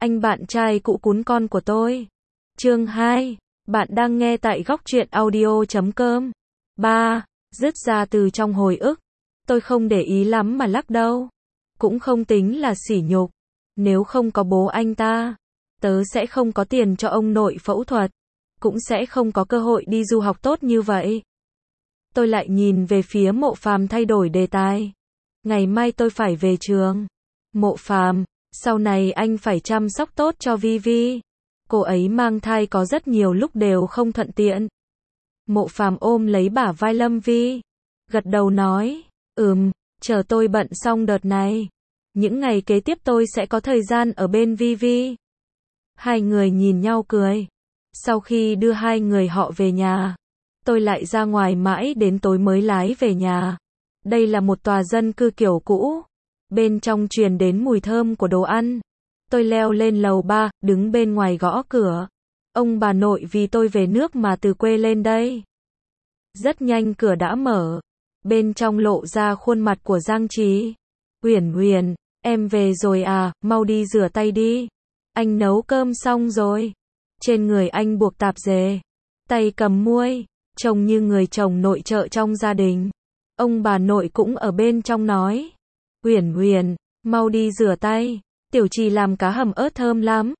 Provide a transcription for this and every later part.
anh bạn trai cũ cún con của tôi. Chương 2. Bạn đang nghe tại góc truyện audio.com. 3. Dứt ra từ trong hồi ức. Tôi không để ý lắm mà lắc đầu. Cũng không tính là sỉ nhục. Nếu không có bố anh ta, tớ sẽ không có tiền cho ông nội phẫu thuật. Cũng sẽ không có cơ hội đi du học tốt như vậy. Tôi lại nhìn về phía Mộ Phàm thay đổi đề tài. Ngày mai tôi phải về trường. Mộ Phàm, sau này anh phải chăm sóc tốt cho Vi Vi. Cô ấy mang thai có rất nhiều lúc đều không thuận tiện. Mộ Phàm ôm lấy bả vai Lâm Vi, gật đầu nói, chờ tôi bận xong đợt này. Những ngày kế tiếp tôi sẽ có thời gian ở bên Vi Vi. Hai người nhìn nhau cười. Sau khi đưa hai người họ về nhà, tôi lại ra ngoài mãi đến tối mới lái về nhà. Đây là một tòa dân cư kiểu cũ. Bên trong truyền đến mùi thơm của đồ ăn. Tôi leo lên lầu 3, đứng bên ngoài gõ cửa. Ông bà nội vì tôi về nước mà từ quê lên đây. Rất nhanh cửa đã mở. Bên trong lộ ra khuôn mặt của Giang Trì. Uyển Uyển, em về rồi à, mau đi rửa tay đi. Anh nấu cơm xong rồi. Trên người anh buộc tạp dề, tay cầm muôi, trông như người chồng nội trợ trong gia đình. Ông bà nội cũng ở bên trong nói, Uyển Uyển, mau đi rửa tay, Tiểu Trì làm cá hầm ớt thơm lắm.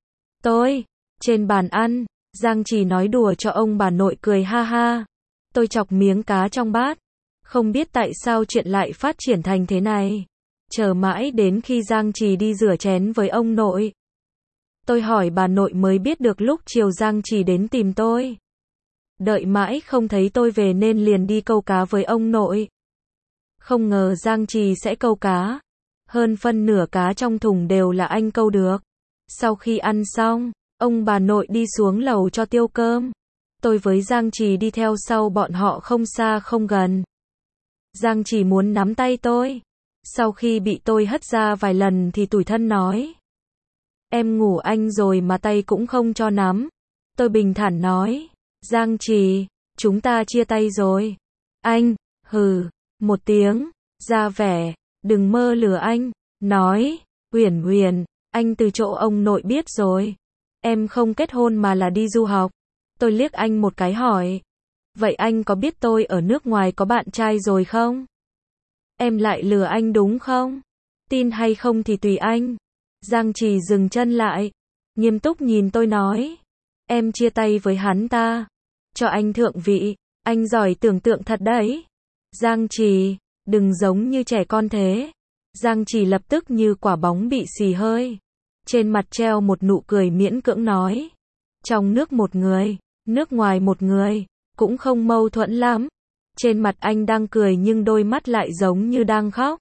Trên bàn ăn, Giang Trì nói đùa cho ông bà nội cười ha ha. Tôi chọc miếng cá trong bát, không biết tại sao chuyện lại phát triển thành thế này. Chờ mãi đến khi Giang Trì đi rửa chén với ông nội. Tôi hỏi bà nội mới biết được lúc chiều Giang Trì đến tìm tôi. Đợi mãi không thấy tôi về nên liền đi câu cá với ông nội. Không ngờ Giang Trì sẽ câu cá. Hơn phân nửa cá trong thùng đều là anh câu được. Sau khi ăn xong, ông bà nội đi xuống lầu cho tiêu cơm. Tôi với Giang Trì đi theo sau bọn họ không xa không gần. Giang Trì muốn nắm tay tôi. Sau khi bị tôi hất ra vài lần thì tủi thân nói, em ngủ anh rồi mà tay cũng không cho nắm. Tôi bình thản nói, Giang Trì, chúng ta chia tay rồi. Anh, một tiếng, ra vẻ, đừng mơ lừa anh, nói, Uyển Uyển, anh từ chỗ ông nội biết rồi. Em không kết hôn mà là đi du học. Tôi liếc anh một cái hỏi, vậy anh có biết tôi ở nước ngoài có bạn trai rồi không? Em lại lừa anh đúng không? Tin hay không thì tùy anh. Giang Trì dừng chân lại, nghiêm túc nhìn tôi nói, em chia tay với hắn ta, cho anh thượng vị, anh giỏi tưởng tượng thật đấy. Giang Trì, đừng giống như trẻ con thế. Giang Trì lập tức như quả bóng bị xì hơi. Trên mặt treo một nụ cười miễn cưỡng nói, trong nước một người, nước ngoài một người, cũng không mâu thuẫn lắm. Trên mặt anh đang cười nhưng đôi mắt lại giống như đang khóc.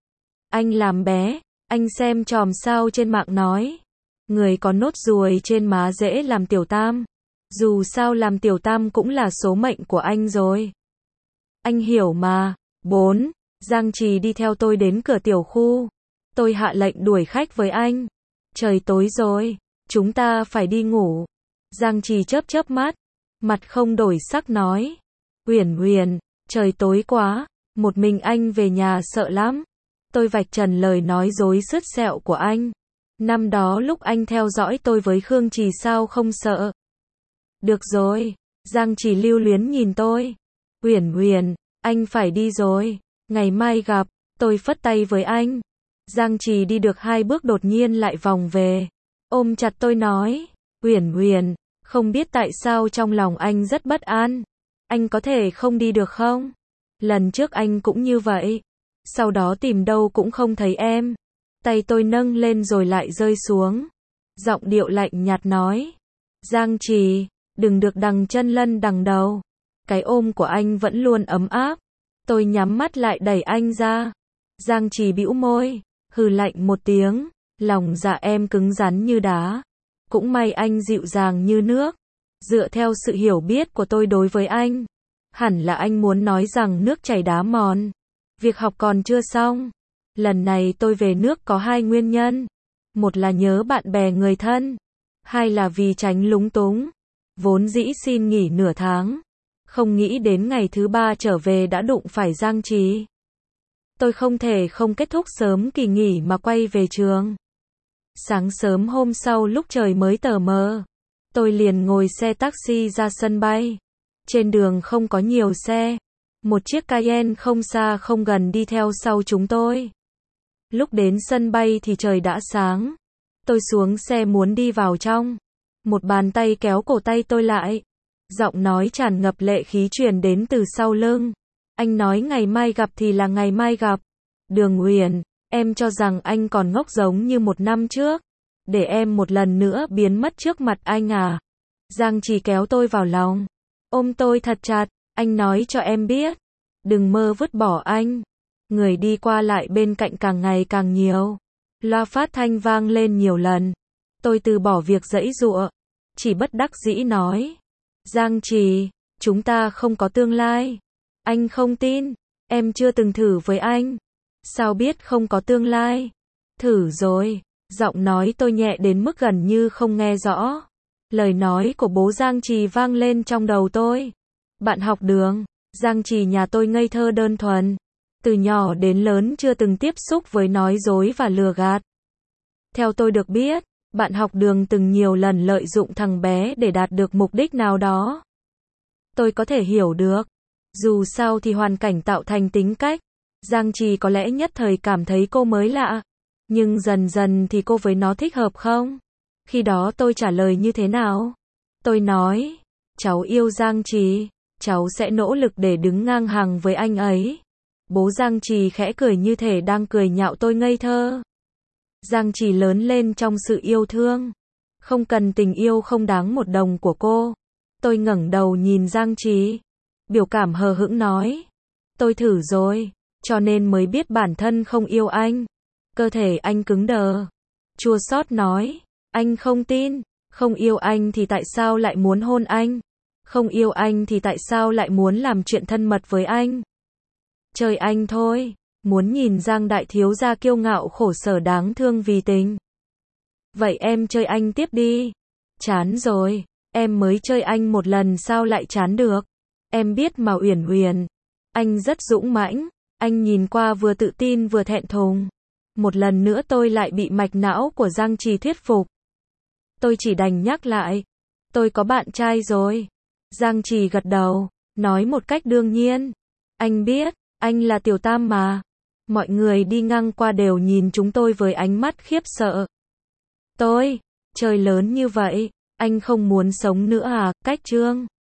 Anh làm bé. Anh xem chòm sao trên mạng nói, người có nốt ruồi trên má dễ làm tiểu tam. Dù sao làm tiểu tam cũng là số mệnh của anh rồi. Anh hiểu mà. 4. Giang Trì đi theo tôi đến cửa tiểu khu. Tôi hạ lệnh đuổi khách với anh. Trời tối rồi, chúng ta phải đi ngủ. Giang Trì chớp chớp mắt, mặt không đổi sắc nói, Uyển Uyển, trời tối quá, một mình anh về nhà sợ lắm. Tôi vạch trần lời nói dối sứt sẹo của anh. Năm đó lúc anh theo dõi tôi với Khương Trì sao không sợ? Được rồi. Giang Trì lưu luyến nhìn tôi. Uyển Uyển, anh phải đi rồi. Ngày mai gặp. Tôi phất tay với anh. Giang Trì đi được 2 bước đột nhiên lại vòng về. Ôm chặt tôi nói, Uyển Uyển, không biết tại sao trong lòng anh rất bất an. Anh có thể không đi được không? Lần trước anh cũng như vậy. Sau đó tìm đâu cũng không thấy em. Tay tôi nâng lên rồi lại rơi xuống. Giọng điệu lạnh nhạt nói, Giang Trì, đừng được đằng chân lân đằng đầu. Cái ôm của anh vẫn luôn ấm áp. Tôi nhắm mắt lại đẩy anh ra. Giang Trì bĩu môi, hừ lạnh một tiếng, lòng dạ em cứng rắn như đá. Cũng may anh dịu dàng như nước. Dựa theo sự hiểu biết của tôi đối với anh, hẳn là anh muốn nói rằng nước chảy đá mòn. Việc học còn chưa xong. Lần này tôi về nước có 2 nguyên nhân. Một là nhớ bạn bè người thân. 2 là vì tránh lúng túng. Vốn dĩ xin nghỉ nửa tháng. Không nghĩ đến ngày thứ 3 trở về đã đụng phải Giang Trì. Tôi không thể không kết thúc sớm kỳ nghỉ mà quay về trường. Sáng sớm hôm sau lúc trời mới tờ mờ, tôi liền ngồi xe taxi ra sân bay. Trên đường không có nhiều xe, một chiếc Cayenne không xa không gần đi theo sau chúng tôi. Lúc đến sân bay thì trời đã sáng. Tôi xuống xe muốn đi vào trong. Một bàn tay kéo cổ tay tôi lại. Giọng nói tràn ngập lệ khí truyền đến từ sau lưng. Anh nói ngày mai gặp thì là ngày mai gặp. Đường Uyển, em cho rằng anh còn ngốc giống như một năm trước. Để em một lần nữa biến mất trước mặt anh à? Giang Trì kéo tôi vào lòng. Ôm tôi thật chặt. Anh nói cho em biết. Đừng mơ vứt bỏ anh. Người đi qua lại bên cạnh càng ngày càng nhiều. Loa phát thanh vang lên nhiều lần. Tôi từ bỏ việc giãy giụa. Chỉ bất đắc dĩ nói. Giang Trì, chúng ta không có tương lai. Anh không tin. Em chưa từng thử với anh. Sao biết không có tương lai? Thử rồi. Giọng nói tôi nhẹ đến mức gần như không nghe rõ. Lời nói của bố Giang Trì vang lên trong đầu tôi. Bạn học đường. Giang Trì nhà tôi ngây thơ đơn thuần. Từ nhỏ đến lớn chưa từng tiếp xúc với nói dối và lừa gạt. Theo tôi được biết, bạn học đường từng nhiều lần lợi dụng thằng bé để đạt được mục đích nào đó. Tôi có thể hiểu được. Dù sao thì hoàn cảnh tạo thành tính cách. Giang Trì có lẽ nhất thời cảm thấy cô mới lạ. Nhưng dần dần thì cô với nó thích hợp không? Khi đó tôi trả lời như thế nào? Tôi nói, cháu yêu Giang Trì, cháu sẽ nỗ lực để đứng ngang hàng với anh ấy. Bố Giang Trì khẽ cười như thể đang cười nhạo tôi ngây thơ. Giang Trì lớn lên trong sự yêu thương. Không cần tình yêu không đáng một đồng của cô. Tôi ngẩng đầu nhìn Giang Trì. Biểu cảm hờ hững nói. Tôi thử rồi, cho nên mới biết bản thân không yêu anh. Cơ thể anh cứng đờ. Chua xót nói. Anh không tin. Không yêu anh thì tại sao lại muốn hôn anh? Không yêu anh thì tại sao lại muốn làm chuyện thân mật với anh? Chơi anh thôi. Muốn nhìn Giang đại thiếu gia kiêu ngạo khổ sở đáng thương vì tình. Vậy em chơi anh tiếp đi. Chán rồi. Em mới chơi anh một lần sao lại chán được? Em biết mà Uyển Uyển. Anh rất dũng mãnh. Anh nhìn qua vừa tự tin vừa thẹn thùng. Một lần nữa tôi lại bị mạch não của Giang Trì thuyết phục. Tôi chỉ đành nhắc lại. Tôi có bạn trai rồi. Giang Trì gật đầu, nói một cách đương nhiên. Anh biết, anh là Tiểu Tam mà. Mọi người đi ngang qua đều nhìn chúng tôi với ánh mắt khiếp sợ. Tôi, trời lớn như vậy, anh không muốn sống nữa à? Cách Trương.